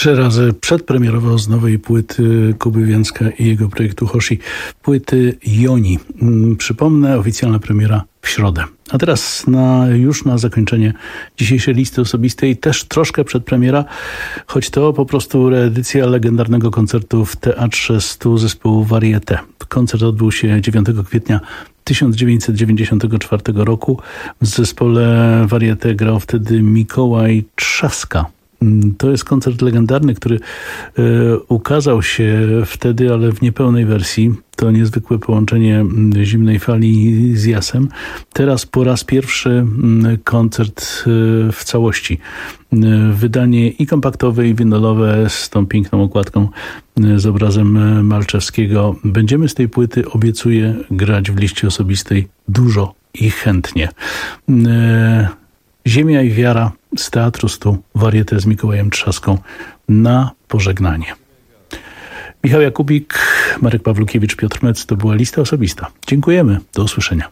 Trzy razy przedpremierowo z nowej płyty Kuby Więcka i jego projektu Hoshi, płyty Joni. Przypomnę, oficjalna premiera w środę. A teraz na, już na zakończenie dzisiejszej listy osobistej też troszkę przedpremiera, choć to po prostu reedycja legendarnego koncertu w Teatrze stu zespołu Varieté. Koncert odbył się dziewiątego kwietnia tysiąc dziewięćset dziewięćdziesiątego czwartego roku. W zespole Varieté grał wtedy Mikołaj Trzaska. To jest koncert legendarny, który e, ukazał się wtedy, ale w niepełnej wersji. To niezwykłe połączenie Zimnej Fali z Jasem. Teraz po raz pierwszy koncert w całości. Wydanie i kompaktowe, i winylowe z tą piękną okładką z obrazem Malczewskiego. Będziemy z tej płyty, obiecuję, grać w liście osobistej dużo i chętnie. Ziemia i wiara z Teatru stu Varieté z Mikołajem Trzaską na pożegnanie. Michał Jakubik, Marek Pawlukiewicz, Piotr Mec. To była lista osobista. Dziękujemy. Do usłyszenia.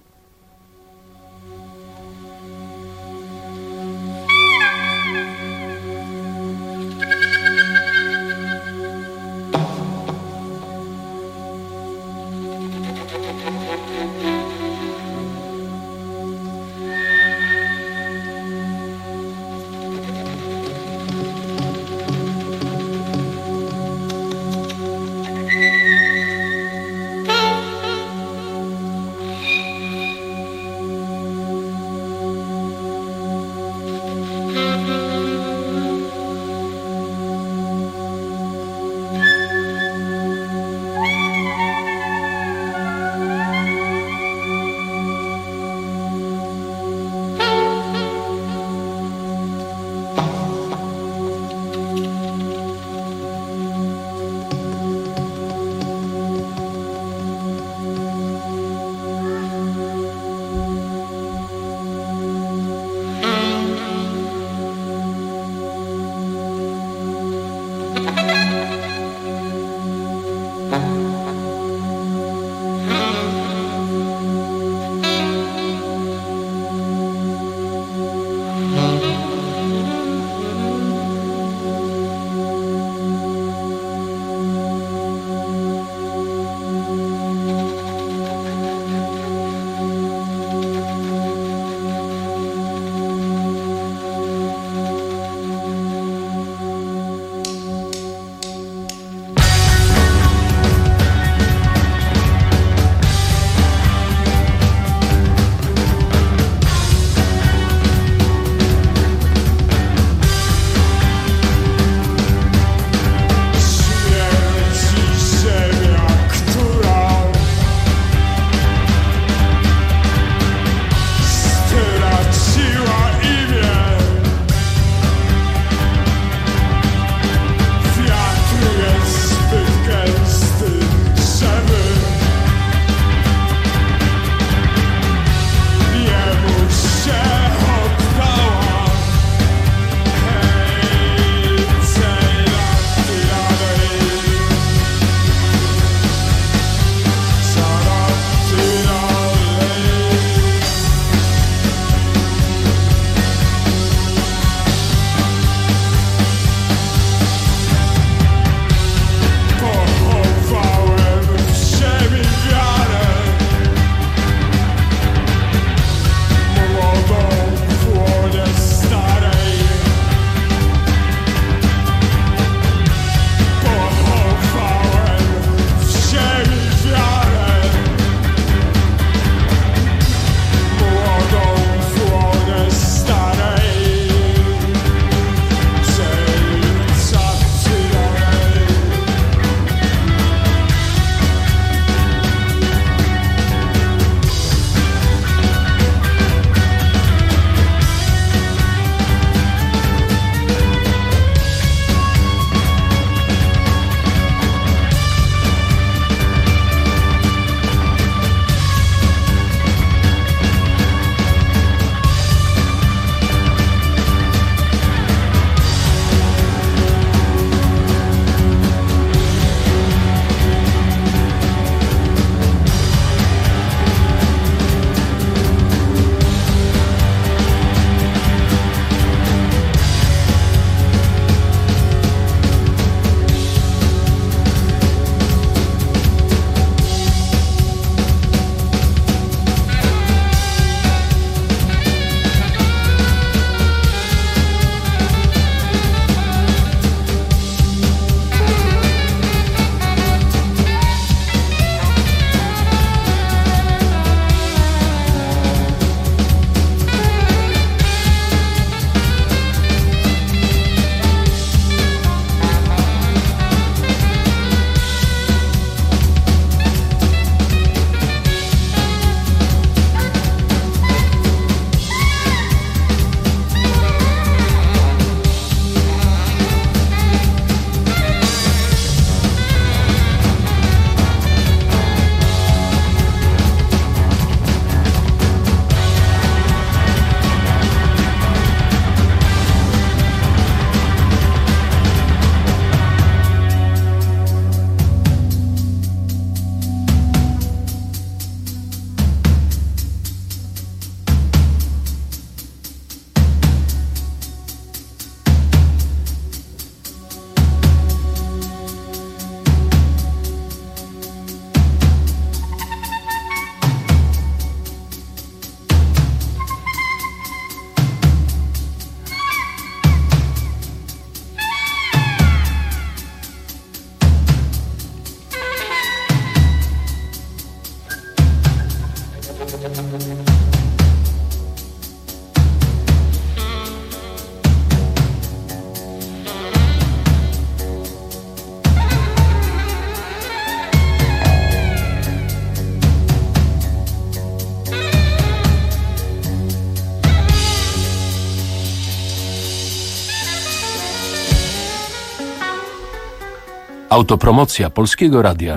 Autopromocja Polskiego Radia.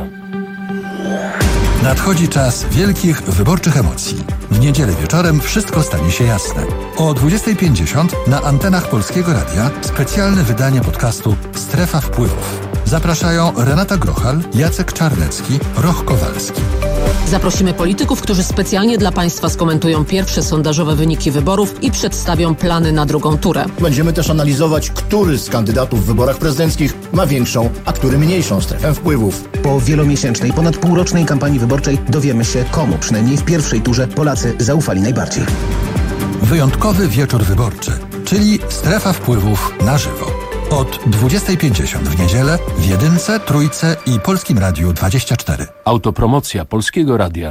Nadchodzi czas wielkich wyborczych emocji. W niedzielę wieczorem wszystko stanie się jasne. O dwudziestej pięćdziesiąt na antenach Polskiego Radia specjalne wydanie podcastu Strefa Wpływów. Zapraszają Renata Grochal, Jacek Czarnecki, Roch Kowalski. Zaprosimy polityków, którzy specjalnie dla Państwa skomentują pierwsze sondażowe wyniki wyborów i przedstawią plany na drugą turę. Będziemy też analizować, który z kandydatów w wyborach prezydenckich ma większą, a który mniejszą strefę wpływów. Po wielomiesięcznej, ponad półrocznej kampanii wyborczej dowiemy się, komu przynajmniej w pierwszej turze Polacy zaufali najbardziej. Wyjątkowy wieczór wyborczy, czyli Strefa Wpływów na żywo. Od dwudziestej pięćdziesiąt w niedzielę w Jedynce, Trójce i Polskim Radiu dwadzieścia cztery. Autopromocja Polskiego Radia.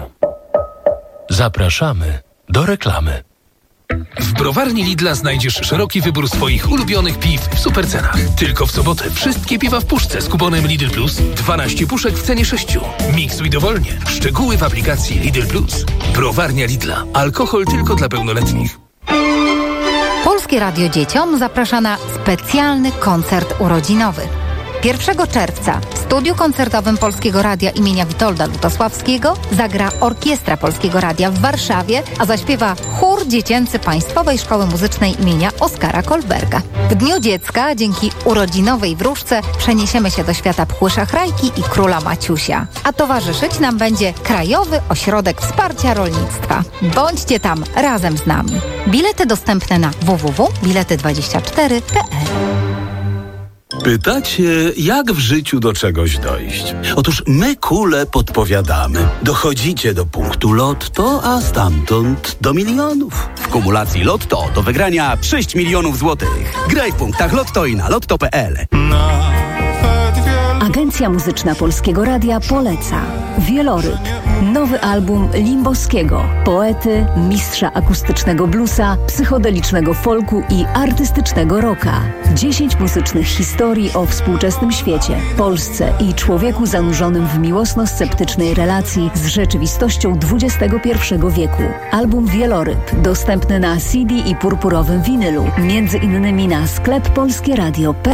Zapraszamy do reklamy. W browarni Lidla znajdziesz szeroki wybór swoich ulubionych piw w supercenach. Tylko w sobotę wszystkie piwa w puszce z kuponem Lidl Plus. dwanaście puszek w cenie sześciu. Miksuj dowolnie. Szczegóły w aplikacji Lidl Plus. Browarnia Lidla. Alkohol tylko dla pełnoletnich. Polskie Radio Dzieciom zaprasza na specjalny koncert urodzinowy. pierwszego czerwca w studiu koncertowym Polskiego Radia imienia Witolda Lutosławskiego zagra Orkiestra Polskiego Radia w Warszawie, a zaśpiewa chór dziecięcy Państwowej Szkoły Muzycznej imienia Oskara Kolberga. W Dniu Dziecka dzięki urodzinowej wróżce przeniesiemy się do świata Pchły Szachrajki i Króla Maciusia. A towarzyszyć nam będzie Krajowy Ośrodek Wsparcia Rolnictwa. Bądźcie tam razem z nami. Bilety dostępne na w w w kropka bilety dwadzieścia cztery kropka p l. Pytacie, jak w życiu do czegoś dojść? Otóż my kule podpowiadamy. Dochodzicie do punktu Lotto, a stamtąd do milionów. W kumulacji Lotto do wygrania sześć milionów złotych. Graj w punktach Lotto i na lotto kropka p l. Agencja Muzyczna Polskiego Radia poleca Wieloryb, nowy album Limboskiego, poety, mistrza akustycznego bluesa, psychodelicznego folku i artystycznego rocka. Dziesięć muzycznych historii o współczesnym świecie, Polsce i człowieku zanurzonym w miłosno-sceptycznej relacji z rzeczywistością dwudziestego pierwszego wieku. Album Wieloryb dostępny na C D i purpurowym winylu, między innymi na sklep polskieradio kropka p l.